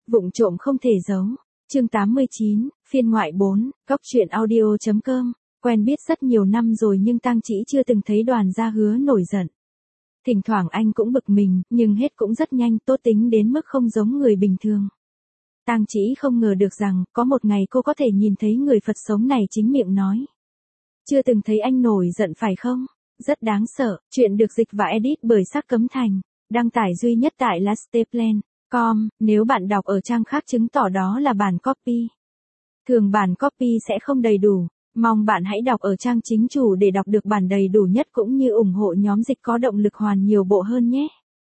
Vụng trộm không thể giấu. Chương 89, phiên ngoại 4, góc truyện audio.com. Quen biết rất nhiều năm rồi nhưng Tang Chỉ chưa từng thấy Đoàn Gia Hứa nổi giận. Thỉnh thoảng anh cũng bực mình, nhưng hết cũng rất nhanh, tốt tính đến mức không giống người bình thường. Tang Chỉ không ngờ được rằng, có một ngày cô có thể nhìn thấy người Phật sống này chính miệng nói. Chưa từng thấy anh nổi giận phải không? Rất đáng sợ. Chuyện được dịch và edit bởi Sắc Cấm Thành. Đăng tải duy nhất tại lasteplan.com. Nếu bạn đọc ở trang khác chứng tỏ đó là bản copy. Thường bản copy sẽ không đầy đủ. Mong bạn hãy đọc ở trang chính chủ để đọc được bản đầy đủ nhất cũng như ủng hộ nhóm dịch có động lực hoàn nhiều bộ hơn nhé.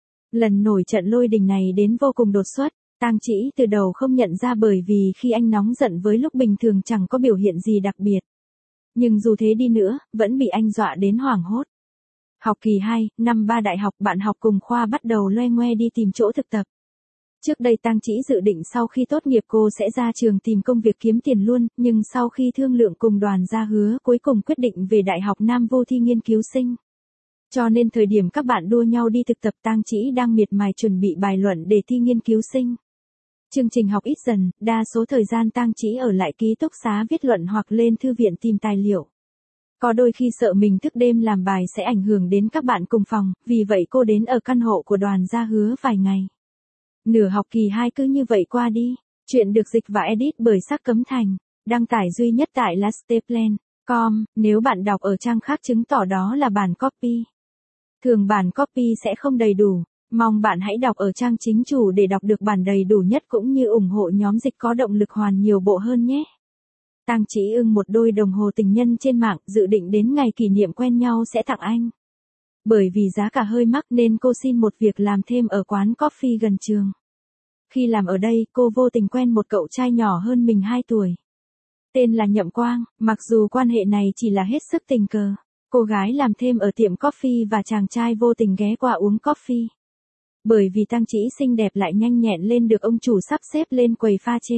Lần nổi trận lôi đình này đến vô cùng đột xuất. Tang Chỉ từ đầu không nhận ra bởi vì khi anh nóng giận với lúc bình thường chẳng có biểu hiện gì đặc biệt. Nhưng dù thế đi nữa, vẫn bị anh dọa đến hoảng hốt. Học kỳ 2, năm 3 đại học, bạn học cùng khoa bắt đầu loe ngoe đi tìm chỗ thực tập. Trước đây Tang Chỉ dự định sau khi tốt nghiệp cô sẽ ra trường tìm công việc kiếm tiền luôn, nhưng sau khi thương lượng cùng Đoàn Gia Hứa cuối cùng quyết định về Đại học Nam Vô thi nghiên cứu sinh. Cho nên thời điểm các bạn đua nhau đi thực tập Tang Chỉ đang miệt mài chuẩn bị bài luận để thi nghiên cứu sinh. Chương trình học ít dần, đa số thời gian Tang Chỉ ở lại ký túc xá viết luận hoặc lên thư viện tìm tài liệu. Có đôi khi sợ mình thức đêm làm bài sẽ ảnh hưởng đến các bạn cùng phòng, vì vậy cô đến ở căn hộ của Đoàn Gia Hứa vài ngày. Nửa học kỳ 2 cứ như vậy qua đi. Chuyện được dịch và edit bởi Sắc Cấm Thành. Đăng tải duy nhất tại lasteplan.com. Nếu bạn đọc ở trang khác chứng tỏ đó là bản copy. Thường bản copy sẽ không đầy đủ. Mong bạn hãy đọc ở trang chính chủ để đọc được bản đầy đủ nhất cũng như ủng hộ nhóm dịch có động lực hoàn nhiều bộ hơn nhé. Tang Chỉ ưng một đôi đồng hồ tình nhân trên mạng, dự định đến ngày kỷ niệm quen nhau sẽ tặng anh. Bởi vì giá cả hơi mắc nên cô xin một việc làm thêm ở quán coffee gần trường. Khi làm ở đây, cô vô tình quen một cậu trai nhỏ hơn mình 2 tuổi. Tên là Nhậm Quang, mặc dù quan hệ này chỉ là hết sức tình cờ. Cô gái làm thêm ở tiệm coffee và chàng trai vô tình ghé qua uống coffee. Bởi vì Tang Chỉ xinh đẹp lại nhanh nhẹn lên được ông chủ sắp xếp lên quầy pha chế.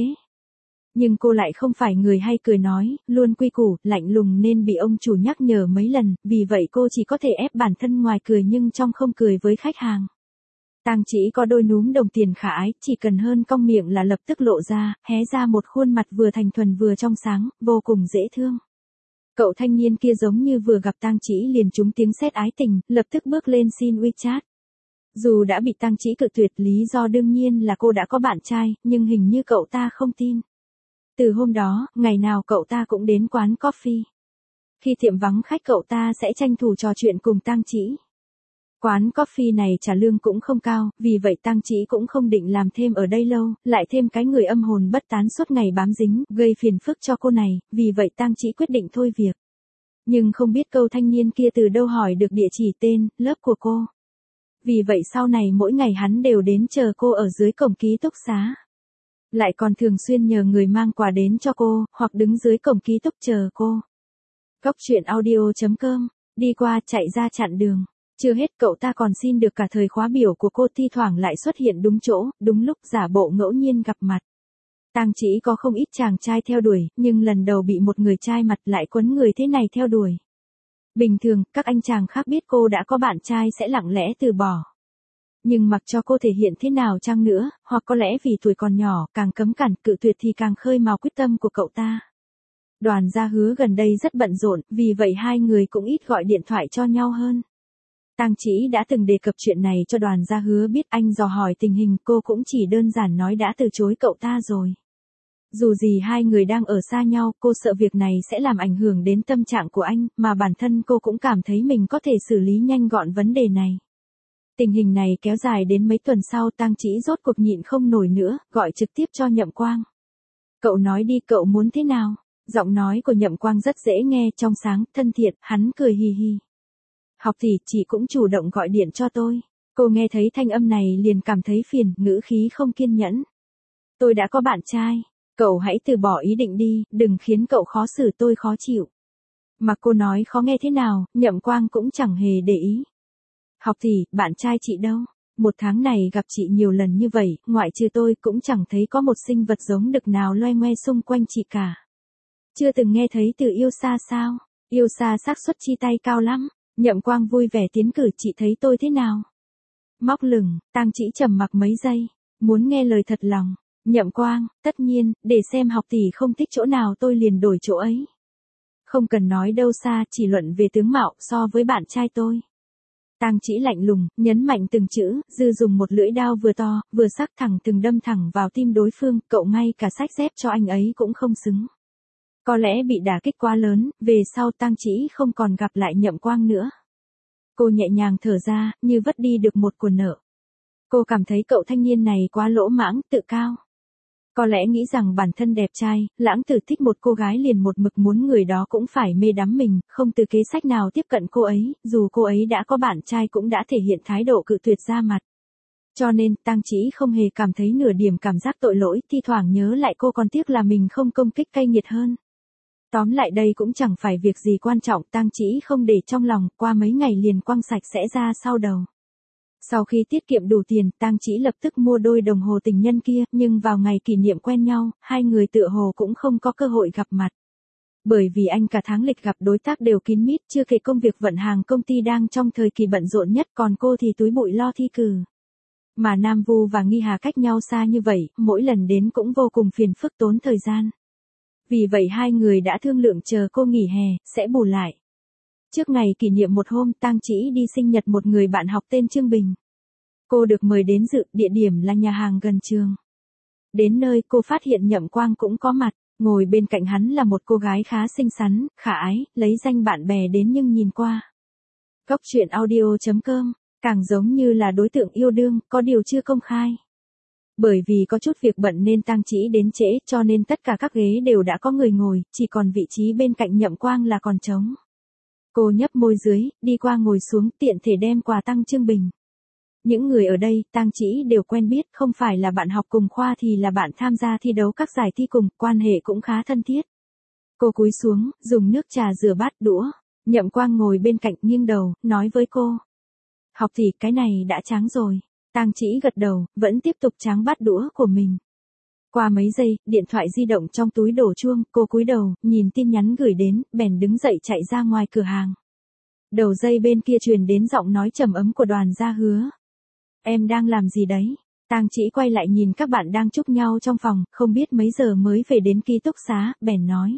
Nhưng cô lại không phải người hay cười nói, luôn quy củ, lạnh lùng nên bị ông chủ nhắc nhở mấy lần, vì vậy cô chỉ có thể ép bản thân ngoài cười nhưng trong không cười với khách hàng. Tang Chỉ có đôi núm đồng tiền khả ái, chỉ cần hơn cong miệng là lập tức lộ ra, hé ra một khuôn mặt vừa thành thuần vừa trong sáng, vô cùng dễ thương. Cậu thanh niên kia giống như vừa gặp Tang Chỉ liền trúng tiếng sét ái tình, lập tức bước lên xin WeChat. Dù đã bị Tang Chỉ cự tuyệt lý do đương nhiên là cô đã có bạn trai, nhưng hình như cậu ta không tin. Từ hôm đó, ngày nào cậu ta cũng đến quán coffee. Khi tiệm vắng khách cậu ta sẽ tranh thủ trò chuyện cùng Tang Chỉ. Quán coffee này trả lương cũng không cao, vì vậy Tang Chỉ cũng không định làm thêm ở đây lâu, lại thêm cái người âm hồn bất tán suốt ngày bám dính, gây phiền phức cho cô này, vì vậy Tang Chỉ quyết định thôi việc. Nhưng không biết câu thanh niên kia từ đâu hỏi được địa chỉ tên, lớp của cô. Vì vậy sau này mỗi ngày hắn đều đến chờ cô ở dưới cổng ký túc xá. Lại còn thường xuyên nhờ người mang quà đến cho cô, hoặc đứng dưới cổng ký túc chờ cô. Góc truyện audio.com, đi qua chạy ra chặn đường. Chưa hết cậu ta còn xin được cả thời khóa biểu của cô thi thoảng lại xuất hiện đúng chỗ, đúng lúc giả bộ ngẫu nhiên gặp mặt. Tang Chỉ có không ít chàng trai theo đuổi, nhưng lần đầu bị một người trai mặt lại quấn người thế này theo đuổi. Bình thường, các anh chàng khác biết cô đã có bạn trai sẽ lặng lẽ từ bỏ. Nhưng mặc cho cô thể hiện thế nào chăng nữa, hoặc có lẽ vì tuổi còn nhỏ, càng cấm cản cự tuyệt thì càng khơi mào quyết tâm của cậu ta. Đoàn Gia Hứa gần đây rất bận rộn, vì vậy hai người cũng ít gọi điện thoại cho nhau hơn. Tang Chỉ đã từng đề cập chuyện này cho Đoàn Gia Hứa biết, anh dò hỏi tình hình, cô cũng chỉ đơn giản nói đã từ chối cậu ta rồi. Dù gì hai người đang ở xa nhau, cô sợ việc này sẽ làm ảnh hưởng đến tâm trạng của anh, mà bản thân cô cũng cảm thấy mình có thể xử lý nhanh gọn vấn đề này. Tình hình này kéo dài đến mấy tuần sau Tang Chỉ rốt cuộc nhịn không nổi nữa, gọi trực tiếp cho Nhậm Quang. Cậu nói đi, cậu muốn thế nào? Giọng nói của Nhậm Quang rất dễ nghe, trong sáng, thân thiện, hắn cười hì hì. Học thì chị cũng chủ động gọi điện cho tôi. Cô nghe thấy thanh âm này liền cảm thấy phiền, ngữ khí không kiên nhẫn. Tôi đã có bạn trai. Cậu hãy từ bỏ ý định đi, đừng khiến cậu khó xử tôi khó chịu. Mà cô nói khó nghe thế nào, Nhậm Quang cũng chẳng hề để ý. Học thì, bạn trai chị đâu? Một tháng này gặp chị nhiều lần như vậy, ngoại trừ tôi cũng chẳng thấy có một sinh vật giống đực nào loe ngoe xung quanh chị cả. Chưa từng nghe thấy từ yêu xa sao? Yêu xa xác suất chia tay cao lắm. Nhậm Quang vui vẻ tiến cử, chị thấy tôi thế nào? Móc lửng, Tang Chỉ trầm mặc mấy giây, muốn nghe lời thật lòng. Nhậm Quang, tất nhiên, để xem học tỷ không thích chỗ nào tôi liền đổi chỗ ấy. Không cần nói đâu xa, chỉ luận về tướng mạo so với bạn trai tôi. Tang Chỉ lạnh lùng, nhấn mạnh từng chữ, dư dùng một lưỡi đao vừa to, vừa sắc thẳng từng đâm thẳng vào tim đối phương, cậu ngay cả sách dép cho anh ấy cũng không xứng. Có lẽ bị đả kích quá lớn, về sau Tang Chỉ không còn gặp lại Nhậm Quang nữa. Cô nhẹ nhàng thở ra, như vứt đi được một của nợ. Cô cảm thấy cậu thanh niên này quá lỗ mãng, tự cao. Có lẽ nghĩ rằng bản thân đẹp trai, lãng tử thích một cô gái liền một mực muốn người đó cũng phải mê đắm mình, không từ kế sách nào tiếp cận cô ấy, dù cô ấy đã có bạn trai cũng đã thể hiện thái độ cự tuyệt ra mặt. Cho nên, Tang Chỉ không hề cảm thấy nửa điểm cảm giác tội lỗi, thi thoảng nhớ lại cô còn tiếc là mình không công kích cay nghiệt hơn. Tóm lại đây cũng chẳng phải việc gì quan trọng, Tang Chỉ không để trong lòng, qua mấy ngày liền quăng sạch sẽ ra sau đầu. Sau khi tiết kiệm đủ tiền, Tang Chỉ lập tức mua đôi đồng hồ tình nhân kia, nhưng vào ngày kỷ niệm quen nhau, hai người tựa hồ cũng không có cơ hội gặp mặt. Bởi vì anh cả tháng lịch gặp đối tác đều kín mít, chưa kể công việc vận hàng công ty đang trong thời kỳ bận rộn nhất, còn cô thì túi bụi lo thi cử. Mà Nam Vu và Nghi Hà cách nhau xa như vậy, mỗi lần đến cũng vô cùng phiền phức tốn thời gian. Vì vậy hai người đã thương lượng chờ cô nghỉ hè, sẽ bù lại. Trước ngày kỷ niệm một hôm, Tang Chỉ đi sinh nhật một người bạn học tên Trương Bình. Cô được mời đến dự, địa điểm là nhà hàng gần trường. Đến nơi cô phát hiện Nhậm Quang cũng có mặt, ngồi bên cạnh hắn là một cô gái khá xinh xắn, khả ái, lấy danh bạn bè đến nhưng nhìn qua. Góc truyện audio.com, càng giống như là đối tượng yêu đương, có điều chưa công khai. Bởi vì có chút việc bận nên Tang Chỉ đến trễ, cho nên tất cả các ghế đều đã có người ngồi, chỉ còn vị trí bên cạnh Nhậm Quang là còn trống. Cô nhấp môi dưới, đi qua ngồi xuống, tiện thể đem quà tặng Trương Bình. Những người ở đây, Tang Chỉ đều quen biết, không phải là bạn học cùng khoa thì là bạn tham gia thi đấu các giải thi cùng, quan hệ cũng khá thân thiết. Cô cúi xuống, dùng nước trà rửa bát đũa. Nhậm Quang ngồi bên cạnh nghiêng đầu, nói với cô. Học tỷ, cái này đã tráng rồi. Tang Chỉ gật đầu, vẫn tiếp tục tráng bát đũa của mình. Qua mấy giây, điện thoại di động trong túi đổ chuông, cô cúi đầu, nhìn tin nhắn gửi đến, bèn đứng dậy chạy ra ngoài cửa hàng. Đầu dây bên kia truyền đến giọng nói trầm ấm của Đoàn Gia Hứa. Em đang làm gì đấy? Tang Chỉ quay lại nhìn các bạn đang chúc nhau trong phòng, không biết mấy giờ mới về đến ký túc xá, bèn nói.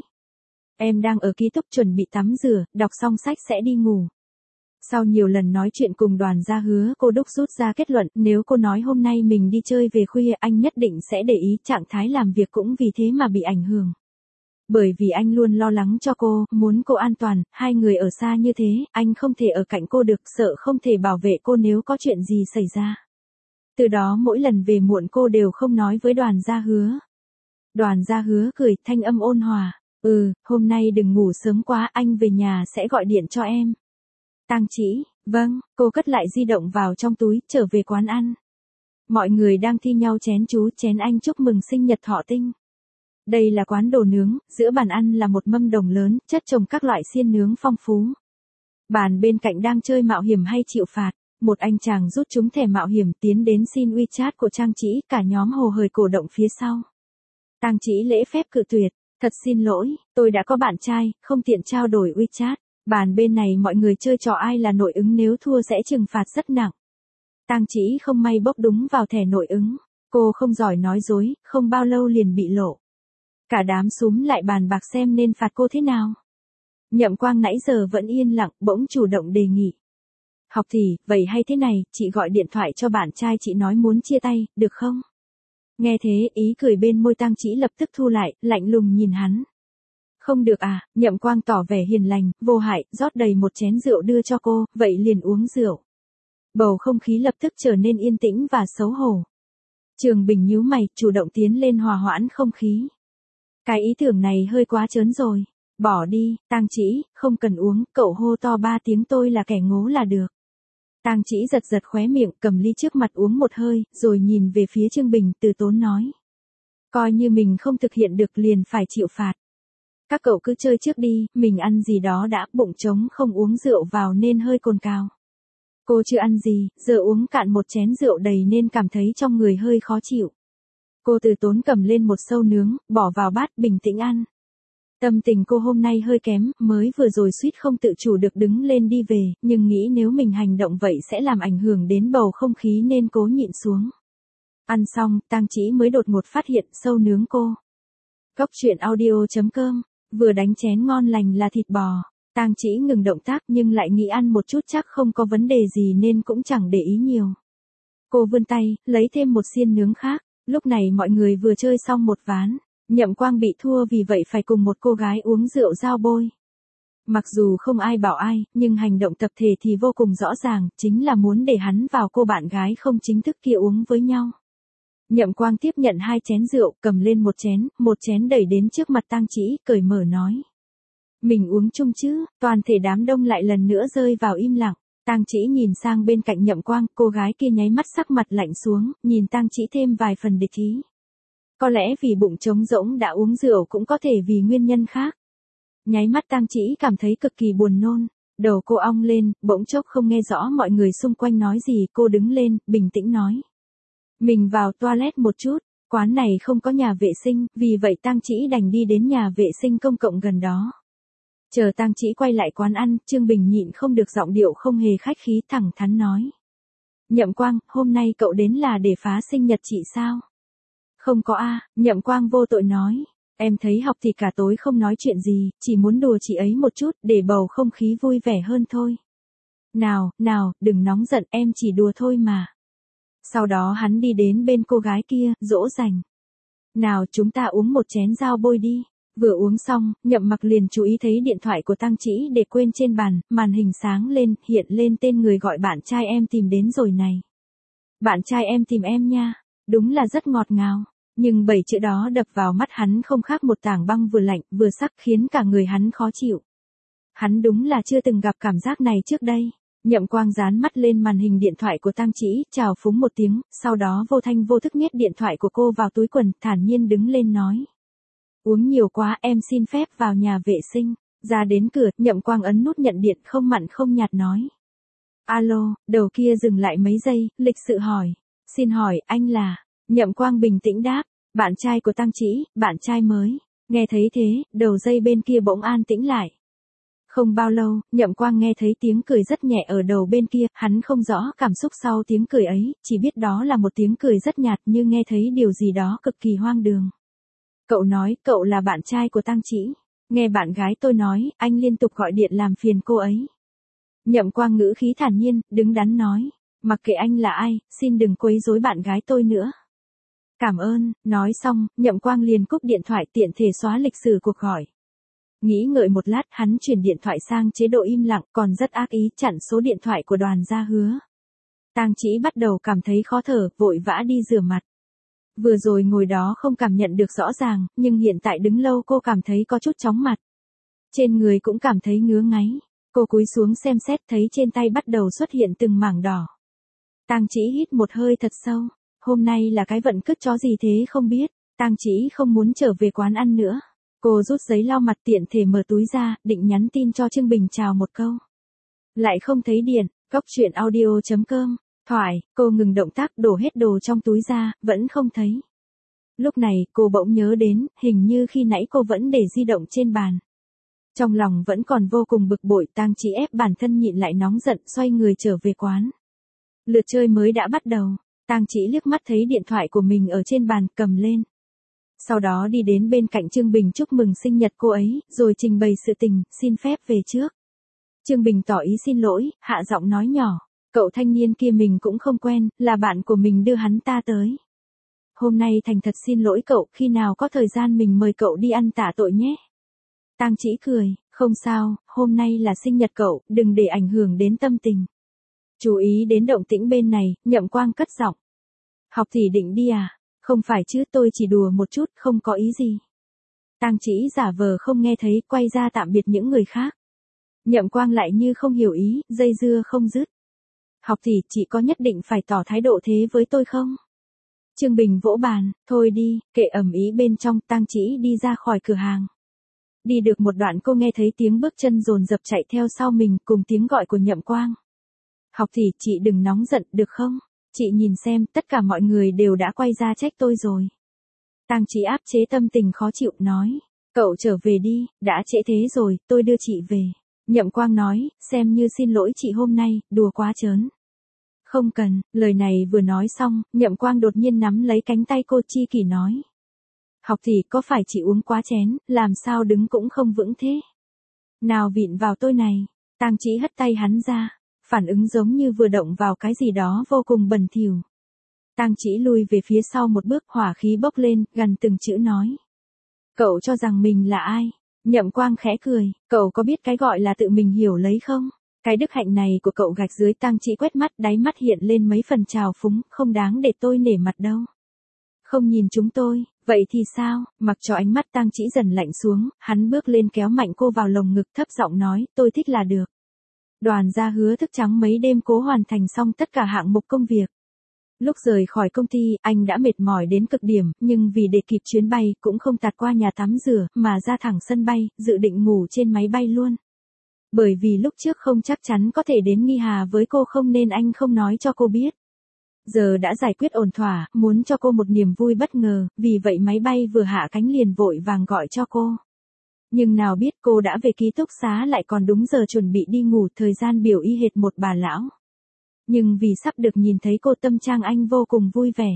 Em đang ở ký túc chuẩn bị tắm rửa, đọc xong sách sẽ đi ngủ. Sau nhiều lần nói chuyện cùng Đoàn Gia Hứa, cô đúc rút ra kết luận, nếu cô nói hôm nay mình đi chơi về khuya, anh nhất định sẽ để ý, trạng thái làm việc cũng vì thế mà bị ảnh hưởng. Bởi vì anh luôn lo lắng cho cô, muốn cô an toàn, hai người ở xa như thế, anh không thể ở cạnh cô được, sợ không thể bảo vệ cô nếu có chuyện gì xảy ra. Từ đó mỗi lần về muộn cô đều không nói với Đoàn Gia Hứa. Đoàn Gia Hứa cười, thanh âm ôn hòa. Hôm nay đừng ngủ sớm quá, anh về nhà sẽ gọi điện cho em. Tang Chỉ, vâng, cô cất lại di động vào trong túi, trở về quán ăn. Mọi người đang thi nhau chén chú chén anh chúc mừng sinh nhật họ Tinh. Đây là quán đồ nướng, giữa bàn ăn là một mâm đồng lớn, chất trồng các loại xiên nướng phong phú. Bàn bên cạnh đang chơi mạo hiểm hay chịu phạt, một anh chàng rút trúng thẻ mạo hiểm tiến đến xin WeChat của Tang Chỉ, cả nhóm hồ hởi cổ động phía sau. Tang Chỉ lễ phép cự tuyệt, thật xin lỗi, tôi đã có bạn trai, không tiện trao đổi WeChat. Bàn bên này mọi người chơi trò ai là nội ứng, nếu thua sẽ trừng phạt rất nặng. Tang Chỉ không may bốc đúng vào thẻ nội ứng. Cô không giỏi nói dối, không bao lâu liền bị lộ. Cả đám xúm lại bàn bạc xem nên phạt cô thế nào. Nhậm Quang nãy giờ vẫn yên lặng, bỗng chủ động đề nghị. Học tỷ, vậy hay thế này, chị gọi điện thoại cho bạn trai chị nói muốn chia tay, được không? Nghe thế, ý cười bên môi Tang Chỉ lập tức thu lại, lạnh lùng nhìn hắn. Không được à, Nhậm Quang tỏ vẻ hiền lành, vô hại, rót đầy một chén rượu đưa cho cô, vậy liền uống rượu. Bầu không khí lập tức trở nên yên tĩnh và xấu hổ. Trường Bình nhíu mày, chủ động tiến lên hòa hoãn không khí. Cái ý tưởng này hơi quá trớn rồi. Bỏ đi, Tang Chỉ, không cần uống, cậu hô to 3 tiếng tôi là kẻ ngố là được. Tang Chỉ giật giật khóe miệng, cầm ly trước mặt uống một hơi, rồi nhìn về phía Trương Bình, từ tốn nói. Coi như mình không thực hiện được liền phải chịu phạt. Các cậu cứ chơi trước đi, mình ăn gì đó đã, bụng trống không uống rượu vào nên hơi cồn cào. Cô chưa ăn gì, giờ uống cạn một chén rượu đầy nên cảm thấy trong người hơi khó chịu. Cô từ tốn cầm lên một sâu nướng, bỏ vào bát, bình tĩnh ăn. Tâm tình cô hôm nay hơi kém, mới vừa rồi suýt không tự chủ được đứng lên đi về, nhưng nghĩ nếu mình hành động vậy sẽ làm ảnh hưởng đến bầu không khí nên cố nhịn xuống. Ăn xong, Tang Chỉ mới đột ngột phát hiện sâu nướng cô. Cốc truyện audio.com, vừa đánh chén ngon lành là thịt bò. Tang Chỉ ngừng động tác nhưng lại nghĩ ăn một chút chắc không có vấn đề gì nên cũng chẳng để ý nhiều. Cô vươn tay, lấy thêm một xiên nướng khác. Lúc này mọi người vừa chơi xong một ván. Nhậm Quang bị thua vì vậy phải cùng một cô gái uống rượu giao bôi. Mặc dù không ai bảo ai, nhưng hành động tập thể thì vô cùng rõ ràng, chính là muốn để hắn vào cô bạn gái không chính thức kia uống với nhau. Nhậm Quang tiếp nhận 2 chén rượu, cầm lên một chén đẩy đến trước mặt Tang Chỉ, cởi mở nói. Mình uống chung chứ, toàn thể đám đông lại lần nữa rơi vào im lặng. Tang Chỉ nhìn sang bên cạnh Nhậm Quang, cô gái kia nháy mắt sắc mặt lạnh xuống, nhìn Tang Chỉ thêm vài phần địch ý. Có lẽ vì bụng trống rỗng đã uống rượu cũng có thể vì nguyên nhân khác. Nháy mắt Tang Chỉ cảm thấy cực kỳ buồn nôn, đầu cô ong lên, bỗng chốc không nghe rõ mọi người xung quanh nói gì, cô đứng lên, bình tĩnh nói. Mình vào toilet một chút, quán này không có nhà vệ sinh, vì vậy Tang Chỉ đành đi đến nhà vệ sinh công cộng gần đó. Chờ Tang Chỉ quay lại quán ăn, Trương Bình nhịn không được giọng điệu không hề khách khí thẳng thắn nói. Nhậm Quang, hôm nay cậu đến là để phá sinh nhật chị sao? Không có a, Nhậm Quang vô tội nói. Em thấy học thì cả tối không nói chuyện gì, chỉ muốn đùa chị ấy một chút, để bầu không khí vui vẻ hơn thôi. Nào, đừng nóng giận, em chỉ đùa thôi mà. Sau đó hắn đi đến bên cô gái kia, dỗ dành. Nào chúng ta uống một chén giao bôi đi. Vừa uống xong, Nhậm Mặc liền chú ý thấy điện thoại của Tang Chỉ để quên trên bàn, màn hình sáng lên, hiện lên tên người gọi bạn trai em tìm đến rồi này. Bạn trai em tìm em nha, đúng là rất ngọt ngào. Nhưng 7 chữ đó đập vào mắt hắn không khác một tảng băng vừa lạnh vừa sắc khiến cả người hắn khó chịu. Hắn đúng là chưa từng gặp cảm giác này trước đây. Nhậm Quang dán mắt lên màn hình điện thoại của Tang Chỉ, chào phúng một tiếng, sau đó vô thanh vô thức nhét điện thoại của cô vào túi quần, thản nhiên đứng lên nói. Uống nhiều quá, em xin phép vào nhà vệ sinh. Ra đến cửa, Nhậm Quang ấn nút nhận điện không mặn không nhạt nói. Alo, đầu kia dừng lại mấy giây, lịch sự hỏi. Xin hỏi, anh là... Nhậm Quang bình tĩnh đáp, bạn trai của Tang Chỉ, bạn trai mới. Nghe thấy thế, đầu dây bên kia bỗng an tĩnh lại. Không bao lâu, Nhậm Quang nghe thấy tiếng cười rất nhẹ ở đầu bên kia, hắn không rõ cảm xúc sau tiếng cười ấy, chỉ biết đó là một tiếng cười rất nhạt như nghe thấy điều gì đó cực kỳ hoang đường. Cậu nói, cậu là bạn trai của Tang Chỉ. Nghe bạn gái tôi nói, anh liên tục gọi điện làm phiền cô ấy. Nhậm Quang ngữ khí thản nhiên, đứng đắn nói, mặc kệ anh là ai, xin đừng quấy rối bạn gái tôi nữa. Cảm ơn, nói xong, Nhậm Quang liền cúp điện thoại tiện thể xóa lịch sử cuộc gọi. Nghĩ ngợi một lát, hắn chuyển điện thoại sang chế độ im lặng, còn rất ác ý chặn số điện thoại của Đoàn Gia Hứa. Tang Chỉ bắt đầu cảm thấy khó thở, vội vã đi rửa mặt. Vừa rồi ngồi đó không cảm nhận được rõ ràng, nhưng hiện tại đứng lâu cô cảm thấy có chút chóng mặt. Trên người cũng cảm thấy ngứa ngáy. Cô cúi xuống xem xét thấy trên tay bắt đầu xuất hiện từng mảng đỏ. Tang Chỉ hít một hơi thật sâu. Hôm nay là cái vận cứt chó gì thế không biết. Tang Chỉ không muốn trở về quán ăn nữa. Cô rút giấy lau mặt tiện thể mở túi ra, định nhắn tin cho Trương Bình chào một câu. Lại không thấy điện, cốc truyện audio.com. Thoại, cô ngừng động tác đổ hết đồ trong túi ra, vẫn không thấy. Lúc này, cô bỗng nhớ đến, hình như khi nãy cô vẫn để di động trên bàn. Trong lòng vẫn còn vô cùng bực bội, Tang Chỉ ép bản thân nhịn lại nóng giận, xoay người trở về quán. Lượt chơi mới đã bắt đầu, Tang Chỉ liếc mắt thấy điện thoại của mình ở trên bàn, cầm lên. Sau đó đi đến bên cạnh Trương Bình chúc mừng sinh nhật cô ấy, rồi trình bày sự tình, xin phép về trước. Trương Bình tỏ ý xin lỗi, hạ giọng nói nhỏ. Cậu thanh niên kia mình cũng không quen, là bạn của mình đưa hắn ta tới. Hôm nay thành thật xin lỗi cậu, khi nào có thời gian mình mời cậu đi ăn tạ tội nhé. Tang Chỉ cười, không sao, hôm nay là sinh nhật cậu, đừng để ảnh hưởng đến tâm tình. Chú ý đến động tĩnh bên này, Nhậm Quang cất giọng. Học thì định đi à? Không phải chứ, tôi chỉ đùa một chút, không có ý gì. Tang Chỉ giả vờ không nghe thấy, quay ra tạm biệt những người khác. Nhậm Quang lại như không hiểu ý, dây dưa không dứt. Học thì chị có nhất định phải tỏ thái độ thế với tôi không? Trương Bình vỗ bàn, thôi đi, kệ ầm ĩ bên trong. Tang Chỉ đi ra khỏi cửa hàng. Đi được một đoạn cô nghe thấy tiếng bước chân dồn dập chạy theo sau mình cùng tiếng gọi của Nhậm Quang. Học thì chị đừng nóng giận được không? Chị nhìn xem, tất cả mọi người đều đã quay ra trách tôi rồi. Tang Chỉ áp chế tâm tình khó chịu nói, cậu trở về đi, đã trễ thế rồi, tôi đưa chị về. Nhậm Quang nói, xem như xin lỗi chị hôm nay, đùa quá trớn. Không cần, lời này vừa nói xong, Nhậm Quang đột nhiên nắm lấy cánh tay cô chi kỷ nói. Học thì có phải chị uống quá chén, làm sao đứng cũng không vững thế. Nào vịn vào tôi này, Tang Chỉ hất tay hắn ra, phản ứng giống như vừa động vào cái gì đó vô cùng bẩn thỉu. Tang Chỉ lùi về phía sau một bước, hỏa khí bốc lên, gần từng chữ nói. Cậu cho rằng mình là ai? Nhậm Quang khẽ cười, cậu có biết cái gọi là tự mình hiểu lấy không? Cái đức hạnh này của cậu gạch dưới. Tang Chỉ quét mắt, đáy mắt hiện lên mấy phần trào phúng, không đáng để tôi nể mặt đâu. Không nhìn chúng tôi, vậy thì sao? Mặc cho ánh mắt Tang Chỉ dần lạnh xuống, hắn bước lên kéo mạnh cô vào lồng ngực, thấp giọng nói, tôi thích là được. Đoàn gia hứa thức trắng mấy đêm cố hoàn thành xong tất cả hạng mục công việc. Lúc rời khỏi công ty, anh đã mệt mỏi đến cực điểm, nhưng vì để kịp chuyến bay, cũng không tạt qua nhà tắm rửa, mà ra thẳng sân bay, dự định ngủ trên máy bay luôn. Bởi vì lúc trước không chắc chắn có thể đến Nghi Hà với cô không nên anh không nói cho cô biết. Giờ đã giải quyết ổn thỏa, muốn cho cô một niềm vui bất ngờ, vì vậy máy bay vừa hạ cánh liền vội vàng gọi cho cô. Nhưng nào biết cô đã về ký túc xá lại còn đúng giờ chuẩn bị đi ngủ, thời gian biểu y hệt một bà lão. Nhưng vì sắp được nhìn thấy cô, tâm trạng anh vô cùng vui vẻ.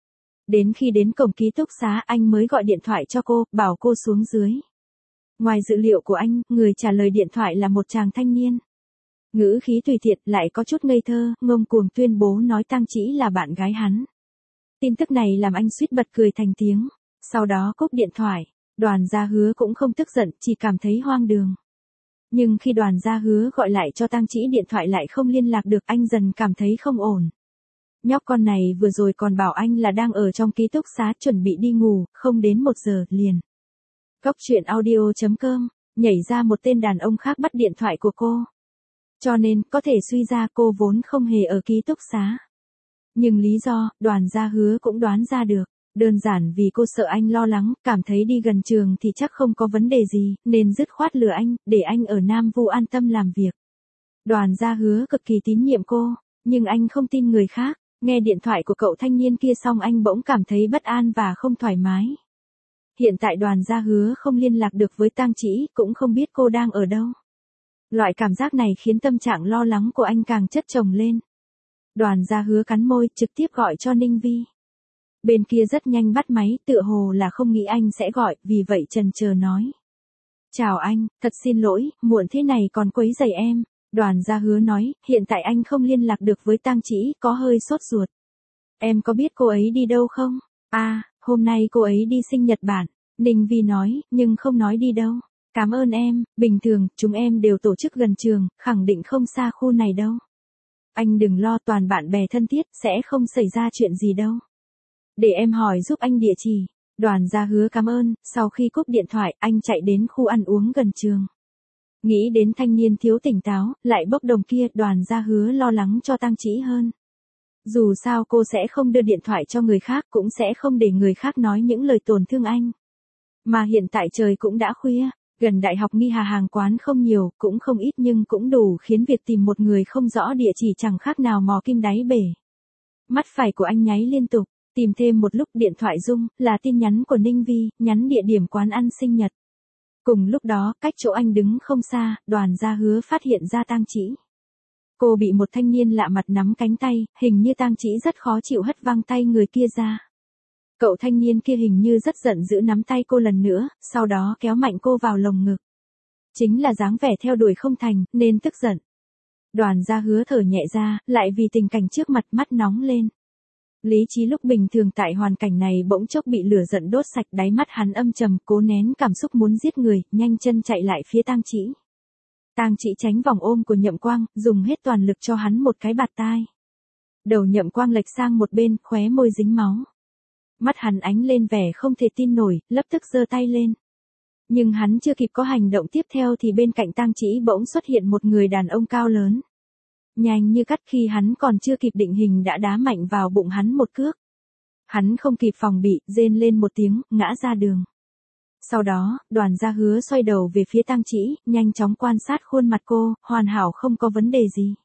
Đến khi đến cổng ký túc xá, anh mới gọi điện thoại cho cô, bảo cô xuống dưới. Ngoài dự liệu của anh, người trả lời điện thoại là một chàng thanh niên. Ngữ khí tùy tiện, lại có chút ngây thơ, ngông cuồng tuyên bố nói Tang Chỉ là bạn gái hắn. Tin tức này làm anh suýt bật cười thành tiếng. Sau đó cúp điện thoại. Đoàn gia hứa cũng không tức giận, chỉ cảm thấy hoang đường. Nhưng khi đoàn gia hứa gọi lại cho Tang Chỉ, điện thoại lại không liên lạc được, anh dần cảm thấy không ổn. Nhóc con này vừa rồi còn bảo anh là đang ở trong ký túc xá chuẩn bị đi ngủ, không đến 1 giờ, liền. Góc truyện audio.com, nhảy ra một tên đàn ông khác bắt điện thoại của cô. Cho nên, có thể suy ra cô vốn không hề ở ký túc xá. Nhưng lý do, đoàn gia hứa cũng đoán ra được. Đơn giản vì cô sợ anh lo lắng, cảm thấy đi gần trường thì chắc không có vấn đề gì, nên dứt khoát lừa anh, để anh ở Nam Vu an tâm làm việc. Đoàn gia hứa cực kỳ tín nhiệm cô, nhưng anh không tin người khác. Nghe điện thoại của cậu thanh niên kia xong, anh bỗng cảm thấy bất an và không thoải mái. Hiện tại đoàn gia hứa không liên lạc được với Tang Chỉ, cũng không biết cô đang ở đâu. Loại cảm giác này khiến tâm trạng lo lắng của anh càng chất chồng lên. Đoàn gia hứa cắn môi, trực tiếp gọi cho Ninh Vi. Bên kia rất nhanh bắt máy, tựa hồ là không nghĩ anh sẽ gọi, vì vậy chần chờ nói. Chào anh, thật xin lỗi, muộn thế này còn quấy rầy em. Đoàn gia hứa nói, hiện tại anh không liên lạc được với Tang Chỉ, có hơi sốt ruột. Em có biết cô ấy đi đâu không? À, hôm nay cô ấy đi sinh nhật bản. Ninh Vi nói, nhưng không nói đi đâu. Cảm ơn em, bình thường, chúng em đều tổ chức gần trường, khẳng định không xa khu này đâu. Anh đừng lo, toàn bạn bè thân thiết, sẽ không xảy ra chuyện gì đâu. Để em hỏi giúp anh địa chỉ. Đoàn gia hứa cảm ơn, sau khi cúp điện thoại, anh chạy đến khu ăn uống gần trường. Nghĩ đến thanh niên thiếu tỉnh táo, lại bốc đồng kia, đoàn gia hứa lo lắng cho Tang Chỉ hơn. Dù sao cô sẽ không đưa điện thoại cho người khác, cũng sẽ không để người khác nói những lời tổn thương anh. Mà hiện tại trời cũng đã khuya, gần đại học Nghi Hà hàng quán không nhiều, cũng không ít nhưng cũng đủ khiến việc tìm một người không rõ địa chỉ chẳng khác nào mò kim đáy bể. Mắt phải của anh nháy liên tục, tìm thêm một lúc điện thoại rung, là tin nhắn của Ninh Vi, nhắn địa điểm quán ăn sinh nhật. Cùng lúc đó, cách chỗ anh đứng không xa, đoàn gia hứa phát hiện ra Tang Chỉ. Cô bị một thanh niên lạ mặt nắm cánh tay, hình như Tang Chỉ rất khó chịu hất văng tay người kia ra. Cậu thanh niên kia hình như rất giận dữ nắm tay cô lần nữa, sau đó kéo mạnh cô vào lồng ngực. Chính là dáng vẻ theo đuổi không thành, nên tức giận. Đoàn gia hứa thở nhẹ ra, lại vì tình cảnh trước mặt mắt nóng lên. Lý trí lúc bình thường tại hoàn cảnh này bỗng chốc bị lửa giận đốt sạch, đáy mắt hắn âm trầm, cố nén cảm xúc muốn giết người, nhanh chân chạy lại phía Tang Chỉ. Tang Chỉ tránh vòng ôm của Nhậm Quang, dùng hết toàn lực cho hắn một cái bạt tai. Đầu Nhậm Quang lệch sang một bên, khóe môi dính máu. Mắt hắn ánh lên vẻ không thể tin nổi, lập tức giơ tay lên. Nhưng hắn chưa kịp có hành động tiếp theo thì bên cạnh Tang Chỉ bỗng xuất hiện một người đàn ông cao lớn. Nhanh như cắt, khi hắn còn chưa kịp định hình đã đá mạnh vào bụng hắn một cước. Hắn không kịp phòng bị, rên lên một tiếng, ngã ra đường. Sau đó, đoàn gia hứa xoay đầu về phía Tang Chỉ, nhanh chóng quan sát khuôn mặt cô, hoàn hảo không có vấn đề gì.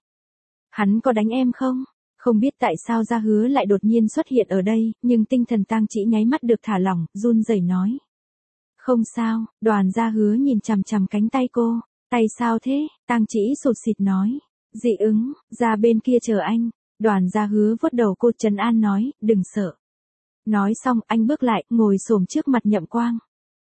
Hắn có đánh em không? Không biết tại sao gia hứa lại đột nhiên xuất hiện ở đây, nhưng tinh thần Tang Chỉ nháy mắt được thả lỏng, run rẩy nói. Không sao, đoàn gia hứa nhìn chằm chằm cánh tay cô. Tay sao thế? Tang Chỉ sụt sịt nói. Dị ứng, ra bên kia chờ anh. Đoàn Gia Hứa vuốt đầu cô trấn an nói, đừng sợ. Nói xong anh bước lại, ngồi xổm trước mặt Nhậm Quang.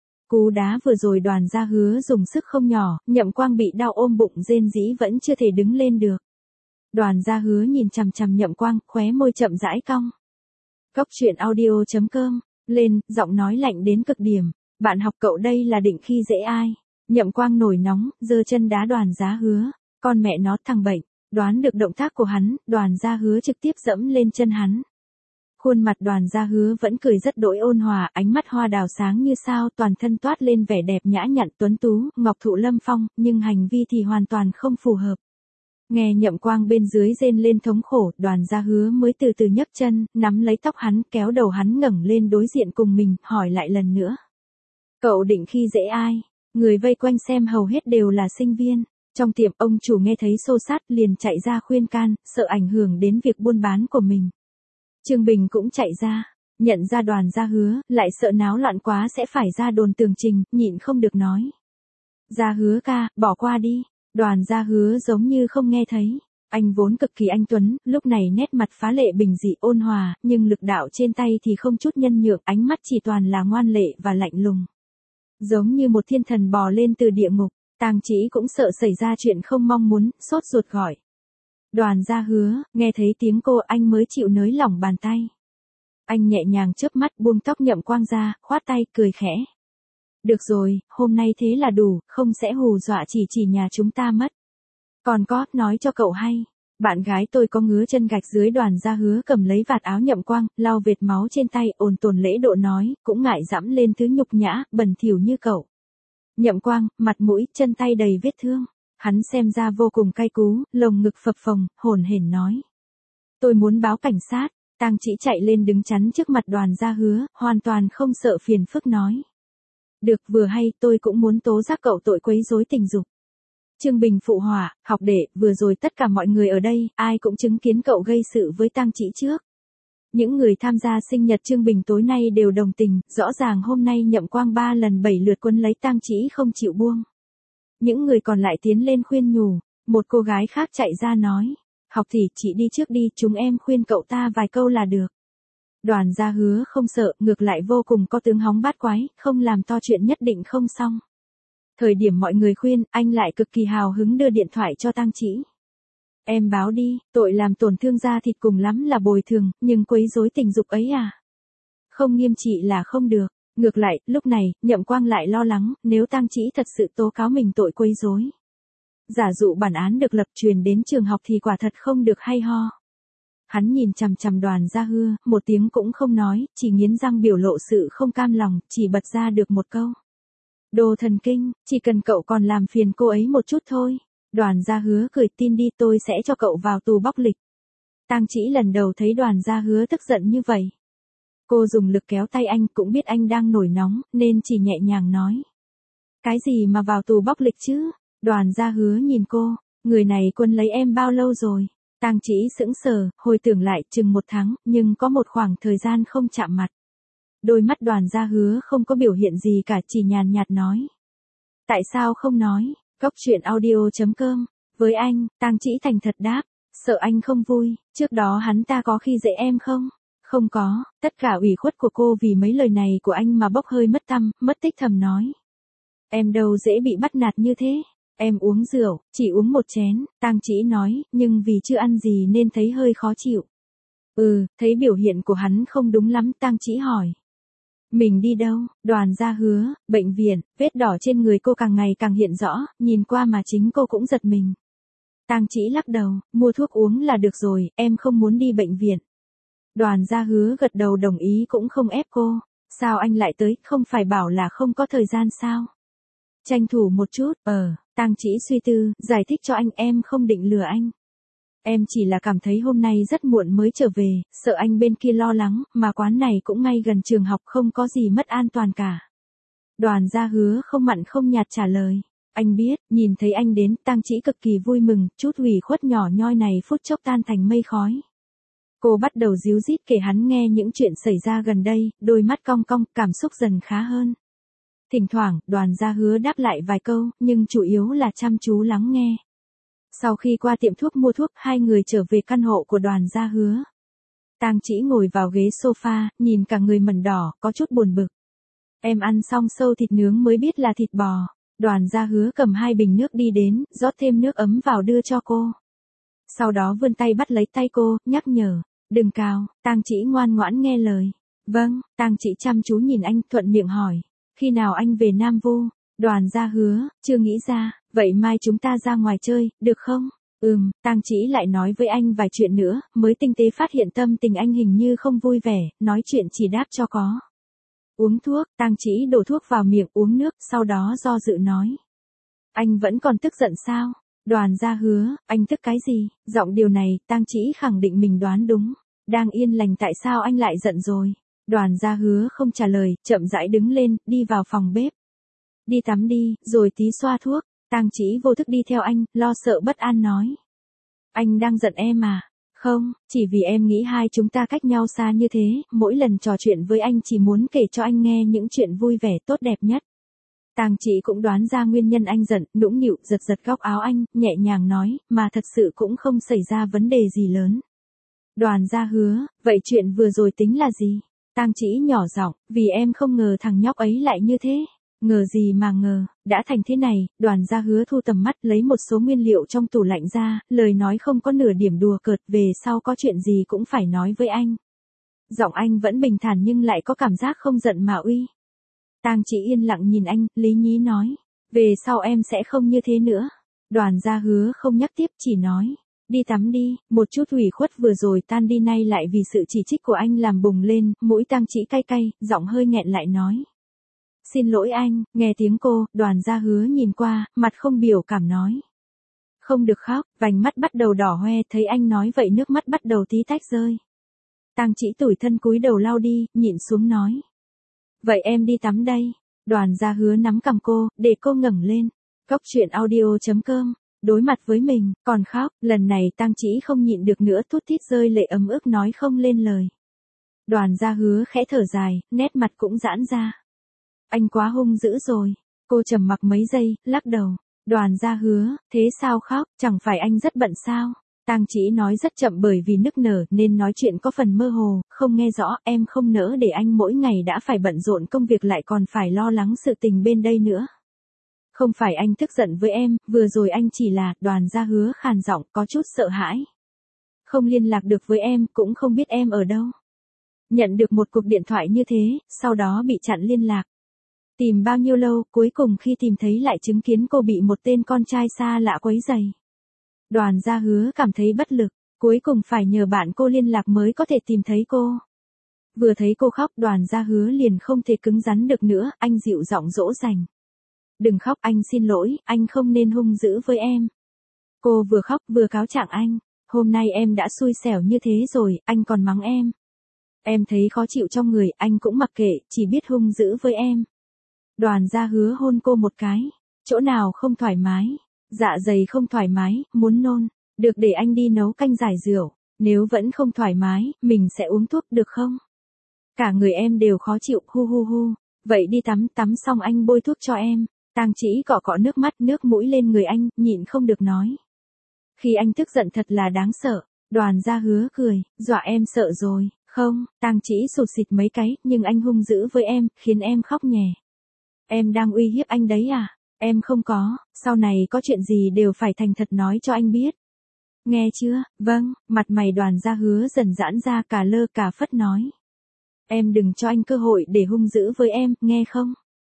Cú đá vừa rồi Đoàn Gia Hứa dùng sức không nhỏ, Nhậm Quang bị đau ôm bụng rên rỉ vẫn chưa thể đứng lên được. Đoàn Gia Hứa nhìn chằm chằm Nhậm Quang, khóe môi chậm rãi cong. Cốc truyện audio.com, lên, giọng nói lạnh đến cực điểm. Bạn học cậu đây là định khi dễ ai? Nhậm Quang nổi nóng, giơ chân đá Đoàn Gia Hứa. Con mẹ nó thằng bệnh, đoán được động tác của hắn, Đoàn Gia Hứa trực tiếp dẫm lên chân hắn. Khuôn mặt Đoàn Gia Hứa vẫn cười rất đỗi ôn hòa, ánh mắt hoa đào sáng như sao, toàn thân toát lên vẻ đẹp nhã nhặn tuấn tú, ngọc thụ lâm phong, nhưng hành vi thì hoàn toàn không phù hợp. Nghe Nhậm Quang bên dưới rên lên thống khổ, Đoàn Gia Hứa mới từ từ nhấc chân, nắm lấy tóc hắn, kéo đầu hắn ngẩng lên đối diện cùng mình, hỏi lại lần nữa. Cậu định khi dễ ai? Người vây quanh xem hầu hết đều là sinh viên. Trong tiệm ông chủ nghe thấy xô xát liền chạy ra khuyên can, sợ ảnh hưởng đến việc buôn bán của mình. Trương Bình cũng chạy ra, nhận ra Đoàn Gia Hứa, lại sợ náo loạn quá sẽ phải ra đồn tường trình, nhịn không được nói. Gia Hứa ca, bỏ qua đi. Đoàn Gia Hứa giống như không nghe thấy. Anh vốn cực kỳ anh tuấn, lúc này nét mặt phá lệ bình dị ôn hòa, nhưng lực đạo trên tay thì không chút nhân nhượng, ánh mắt chỉ toàn là ngoan lệ và lạnh lùng. Giống như một thiên thần bò lên từ địa ngục, Tang Chỉ cũng sợ xảy ra chuyện không mong muốn, sốt ruột gọi. Đoàn Gia Hứa, nghe thấy tiếng cô anh mới chịu nới lỏng bàn tay. Anh nhẹ nhàng chớp mắt buông tóc Nhậm Quang ra, khoát tay, cười khẽ. Được rồi, hôm nay thế là đủ, không sẽ hù dọa chỉ nhà chúng ta mất. Còn có, nói cho cậu hay, bạn gái tôi có ngứa chân gạch dưới. Đoàn Gia Hứa cầm lấy vạt áo Nhậm Quang, lau vệt máu trên tay, ôn tồn lễ độ nói, cũng ngại dẫm lên thứ nhục nhã, bẩn thỉu như cậu. Nhậm Quang, mặt mũi, chân tay đầy vết thương. Hắn xem ra vô cùng cay cú, lồng ngực phập phồng, hổn hển nói. Tôi muốn báo cảnh sát. Tang Chỉ chạy lên đứng chắn trước mặt Đoàn Gia Hứa, hoàn toàn không sợ phiền phức nói. Được, vừa hay, tôi cũng muốn tố giác cậu tội quấy rối tình dục. Trương Bình phụ họa, học đệ, vừa rồi tất cả mọi người ở đây, ai cũng chứng kiến cậu gây sự với Tang Chỉ trước. Những người tham gia sinh nhật Trương Bình tối nay đều đồng tình, rõ ràng hôm nay Nhậm Quang 3 lần 7 lượt quấn lấy Tang Chỉ không chịu buông. Những người còn lại tiến lên khuyên nhủ, một cô gái khác chạy ra nói, học tỷ, chị đi trước đi, chúng em khuyên cậu ta vài câu là được. Đoàn Gia Hứa không sợ, ngược lại vô cùng có tướng hóng bát quái, không làm to chuyện nhất định không xong. Thời điểm mọi người khuyên, anh lại cực kỳ hào hứng đưa điện thoại cho Tang Chỉ. Em báo đi, tội làm tổn thương da thịt cùng lắm là bồi thường, nhưng quấy rối tình dục ấy à? Không nghiêm trị là không được. Ngược lại, lúc này, Nhậm Quang lại lo lắng, nếu Tang Chỉ thật sự tố cáo mình tội quấy rối. Giả dụ bản án được lập truyền đến trường học thì quả thật không được hay ho. Hắn nhìn chằm chằm Đoàn Gia Hứa, một tiếng cũng không nói, chỉ nghiến răng biểu lộ sự không cam lòng, chỉ bật ra được một câu. Đồ thần kinh, chỉ cần cậu còn làm phiền cô ấy một chút thôi. Đoàn Gia Hứa cười, tin đi, tôi sẽ cho cậu vào tù bóc lịch. Tang Chỉ lần đầu thấy Đoàn Gia Hứa tức giận như vậy. Cô dùng lực kéo tay anh, cũng biết anh đang nổi nóng, nên chỉ nhẹ nhàng nói. Cái gì mà vào tù bóc lịch chứ? Đoàn Gia Hứa nhìn cô, người này quân lấy em bao lâu rồi? Tang Chỉ sững sờ, hồi tưởng lại chừng 1 tháng, nhưng có một khoảng thời gian không chạm mặt. Đôi mắt Đoàn Gia Hứa không có biểu hiện gì cả, chỉ nhàn nhạt nói. Tại sao không nói? Cốc truyện audio.com, với anh, Tang Chỉ thành thật đáp, sợ anh không vui, trước đó hắn ta có khi dễ em không? Không có, tất cả ủy khuất của cô vì mấy lời này của anh mà bốc hơi mất tăm, mất tích thầm nói. Em đâu dễ bị bắt nạt như thế, em uống rượu, chỉ uống 1 chén, Tang Chỉ nói, nhưng vì chưa ăn gì nên thấy hơi khó chịu. Thấy biểu hiện của hắn không đúng lắm, Tang Chỉ hỏi. Mình đi đâu? Đoàn Gia Hứa, bệnh viện, vết đỏ trên người cô càng ngày càng hiện rõ, nhìn qua mà chính cô cũng giật mình. Tang Chỉ lắc đầu, mua thuốc uống là được rồi, em không muốn đi bệnh viện. Đoàn Gia Hứa gật đầu đồng ý cũng không ép cô. Sao anh lại tới, không phải bảo là không có thời gian sao? Tranh thủ một chút, Tang Chỉ suy tư, giải thích cho anh, em không định lừa anh. Em chỉ là cảm thấy hôm nay rất muộn mới trở về, sợ anh bên kia lo lắng, mà quán này cũng ngay gần trường học, không có gì mất an toàn cả. Đoàn Gia Hứa không mặn không nhạt trả lời. Anh biết, nhìn thấy anh đến, Tang Chỉ cực kỳ vui mừng, chút ủy khuất nhỏ nhoi này phút chốc tan thành mây khói. Cô bắt đầu díu dít kể hắn nghe những chuyện xảy ra gần đây, đôi mắt cong cong, cảm xúc dần khá hơn. Thỉnh thoảng, Đoàn Gia Hứa đáp lại vài câu, nhưng chủ yếu là chăm chú lắng nghe. Sau khi qua tiệm thuốc mua thuốc, hai người trở về căn hộ của Đoàn Gia Hứa. Tang Chỉ ngồi vào ghế sofa, nhìn cả người mẩn đỏ, có chút buồn bực. Em ăn xong sâu thịt nướng mới biết là thịt bò. Đoàn Gia Hứa cầm 2 bình nước đi đến, rót thêm nước ấm vào đưa cho cô. Sau đó vươn tay bắt lấy tay cô, nhắc nhở, đừng cào. Tang Chỉ ngoan ngoãn nghe lời. Vâng. Tang Chỉ chăm chú nhìn anh, thuận miệng hỏi, khi nào anh về Nam Vu? Đoàn Gia Hứa, chưa nghĩ ra, vậy mai chúng ta ra ngoài chơi, được không? Tang Chỉ lại nói với anh vài chuyện nữa, mới tinh tế phát hiện tâm tình anh hình như không vui vẻ, nói chuyện chỉ đáp cho có. Uống thuốc. Tang Chỉ đổ thuốc vào miệng, uống nước, sau đó do dự nói. Anh vẫn còn tức giận sao? Đoàn Gia Hứa, anh tức cái gì? Giọng điều này, Tang Chỉ khẳng định mình đoán đúng. Đang yên lành tại sao anh lại giận rồi? Đoàn Gia Hứa không trả lời, chậm rãi đứng lên, đi vào phòng bếp. Đi tắm đi, rồi tí xoa thuốc. Tang Chỉ vô thức đi theo anh, lo sợ bất an nói. Anh đang giận em à? Không, chỉ vì em nghĩ hai chúng ta cách nhau xa như thế, mỗi lần trò chuyện với anh chỉ muốn kể cho anh nghe những chuyện vui vẻ tốt đẹp nhất. Tang Chỉ cũng đoán ra nguyên nhân anh giận, nũng nịu, giật giật góc áo anh, nhẹ nhàng nói, mà thật sự cũng không xảy ra vấn đề gì lớn. Đoàn Gia Hứa, vậy chuyện vừa rồi tính là gì? Tang Chỉ nhỏ giọng, vì em không ngờ thằng nhóc ấy lại như thế. Ngờ gì mà ngờ, đã thành thế này. Đoàn Gia Hứa thu tầm mắt, lấy một số nguyên liệu trong tủ lạnh ra, lời nói không có nửa điểm đùa cợt, về sau có chuyện gì cũng phải nói với anh. Giọng anh vẫn bình thản nhưng lại có cảm giác không giận mà uy. Tang Chỉ yên lặng nhìn anh, lý nhí nói, về sau em sẽ không như thế nữa. Đoàn Gia Hứa không nhắc tiếp, chỉ nói, đi tắm đi. Một chút ủy khuất vừa rồi tan đi, nay lại vì sự chỉ trích của anh làm bùng lên, mũi Tang Chỉ cay cay, giọng hơi nghẹn lại nói. Xin lỗi anh. Nghe tiếng cô, Đoàn Gia Hứa nhìn qua, mặt không biểu cảm nói. Không được khóc. Vành mắt bắt đầu đỏ hoe, thấy anh nói vậy nước mắt bắt đầu tí tách rơi. Tang Chỉ tủi thân cúi đầu lau đi, nhịn xuống nói. Vậy em đi tắm đây. Đoàn Gia Hứa nắm cằm cô, để cô ngẩng lên. Cóc truyện audio.com. Đối mặt với mình, còn khóc. Lần này Tang Chỉ không nhịn được nữa, thút thít rơi lệ ấm ức nói không lên lời. Đoàn Gia Hứa khẽ thở dài, nét mặt cũng giãn ra. Anh quá hung dữ rồi. Cô trầm mặc mấy giây, lắc đầu. Đoàn Gia Hứa, thế sao khóc, chẳng phải anh rất bận sao? Tang Chỉ nói rất chậm bởi vì nức nở nên nói chuyện có phần mơ hồ, không nghe rõ. Em không nỡ để anh mỗi ngày đã phải bận rộn công việc lại còn phải lo lắng sự tình bên đây nữa. Không phải anh tức giận với em, vừa rồi anh chỉ là. Đoàn Gia Hứa khàn giọng, có chút sợ hãi. Không liên lạc được với em, cũng không biết em ở đâu. Nhận được một cuộc điện thoại như thế, sau đó bị chặn liên lạc. Tìm bao nhiêu lâu, cuối cùng khi tìm thấy lại chứng kiến cô bị một tên con trai xa lạ quấy rầy. Đoàn Gia Hứa cảm thấy bất lực, cuối cùng phải nhờ bạn cô liên lạc mới có thể tìm thấy cô. Vừa thấy cô khóc, Đoàn Gia Hứa liền không thể cứng rắn được nữa, anh dịu giọng dỗ dành. Đừng khóc, anh xin lỗi, anh không nên hung dữ với em. Cô vừa khóc vừa cáo trạng anh, hôm nay em đã xui xẻo như thế rồi, anh còn mắng em. Em thấy khó chịu trong người, anh cũng mặc kệ, chỉ biết hung dữ với em. Đoàn Gia Hứa hôn cô một cái. Chỗ nào không thoải mái? Dạ dày không thoải mái, muốn nôn. Được, để anh đi nấu canh giải rượu. Nếu vẫn không thoải mái, mình sẽ uống thuốc được không? Cả người em đều khó chịu, hu hu hu. Vậy đi tắm, tắm xong anh bôi thuốc cho em. Tang Chỉ cọ cọ nước mắt, nước mũi lên người anh, nhịn không được nói. Khi anh tức giận thật là đáng sợ. Đoàn Gia Hứa cười, dọa em sợ rồi. Không, Tang Chỉ sụt xịt mấy cái, nhưng anh hung dữ với em, khiến em khóc nhè. Em đang uy hiếp anh đấy à? Em không có, sau này có chuyện gì đều phải thành thật nói cho anh biết. Nghe chưa? Vâng. Mặt mày Đoàn Gia Hứa dần giãn ra, cả lơ cả phất nói. Em đừng cho anh cơ hội để hung dữ với em, nghe không?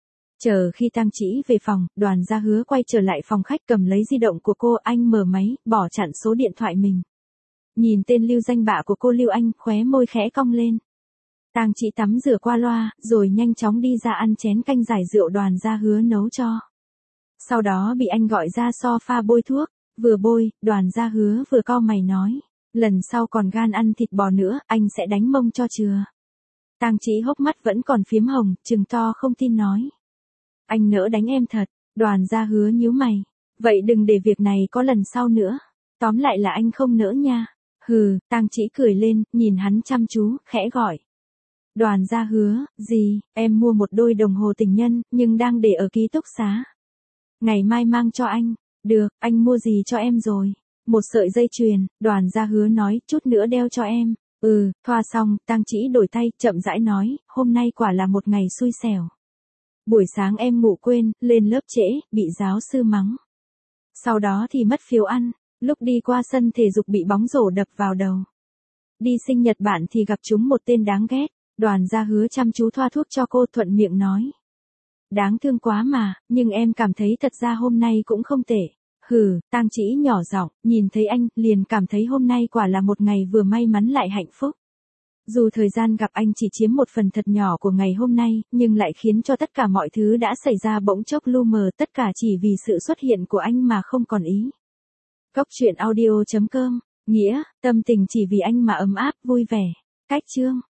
Chờ khi Tang Chỉ về phòng, Đoàn Gia Hứa quay trở lại phòng khách cầm lấy di động của cô, anh mở máy, bỏ chặn số điện thoại mình. Nhìn tên lưu danh bạ của cô Lưu Anh, khóe môi khẽ cong lên. Tang Chỉ tắm rửa qua loa, rồi nhanh chóng đi ra ăn chén canh giải rượu Đoàn Gia Hứa nấu cho. Sau đó bị anh gọi ra sofa bôi thuốc, vừa bôi, Đoàn Gia Hứa vừa cau mày nói, lần sau còn gan ăn thịt bò nữa, anh sẽ đánh mông cho chừa. Tang Chỉ hốc mắt vẫn còn phiếm hồng, trừng to không tin nói. Anh nỡ đánh em thật. Đoàn Gia Hứa nhíu mày. Vậy đừng để việc này có lần sau nữa. Tóm lại là anh không nỡ nha. Hừ. Tang Chỉ cười lên, nhìn hắn chăm chú, khẽ gọi. Đoàn Gia Hứa, gì? Em mua một đôi đồng hồ tình nhân, nhưng đang để ở ký túc xá. Ngày mai mang cho anh. Được, anh mua gì cho em rồi? Một sợi dây chuyền, Đoàn Gia Hứa nói, chút nữa đeo cho em. Thoa xong, Tang Chỉ đổi tay, chậm rãi nói, hôm nay quả là một ngày xui xẻo. Buổi sáng em ngủ quên, lên lớp trễ, bị giáo sư mắng. Sau đó thì mất phiếu ăn, lúc đi qua sân thể dục bị bóng rổ đập vào đầu. Đi sinh nhật bạn thì gặp chúng một tên đáng ghét, Đoàn Gia Hứa chăm chú thoa thuốc cho cô, thuận miệng nói. Đáng thương quá mà, nhưng em cảm thấy thật ra hôm nay cũng không tệ. Tang Chỉ nhỏ giọng, nhìn thấy anh, liền cảm thấy hôm nay quả là một ngày vừa may mắn lại hạnh phúc. Dù thời gian gặp anh chỉ chiếm một phần thật nhỏ của ngày hôm nay, nhưng lại khiến cho tất cả mọi thứ đã xảy ra bỗng chốc lu mờ, tất cả chỉ vì sự xuất hiện của anh mà không còn ý. Cốc truyện audio.com, nghĩa, tâm tình chỉ vì anh mà ấm áp, vui vẻ. Cách chương